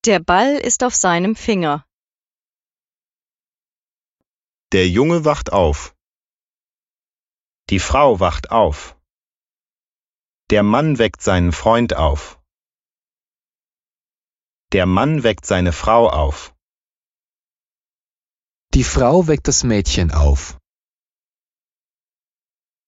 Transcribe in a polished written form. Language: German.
Der Ball ist auf seinem Finger. Der Junge wacht auf. Die Frau wacht auf. Der Mann weckt seinen Freund auf. Der Mann weckt seine Frau auf. Die Frau weckt das Mädchen auf.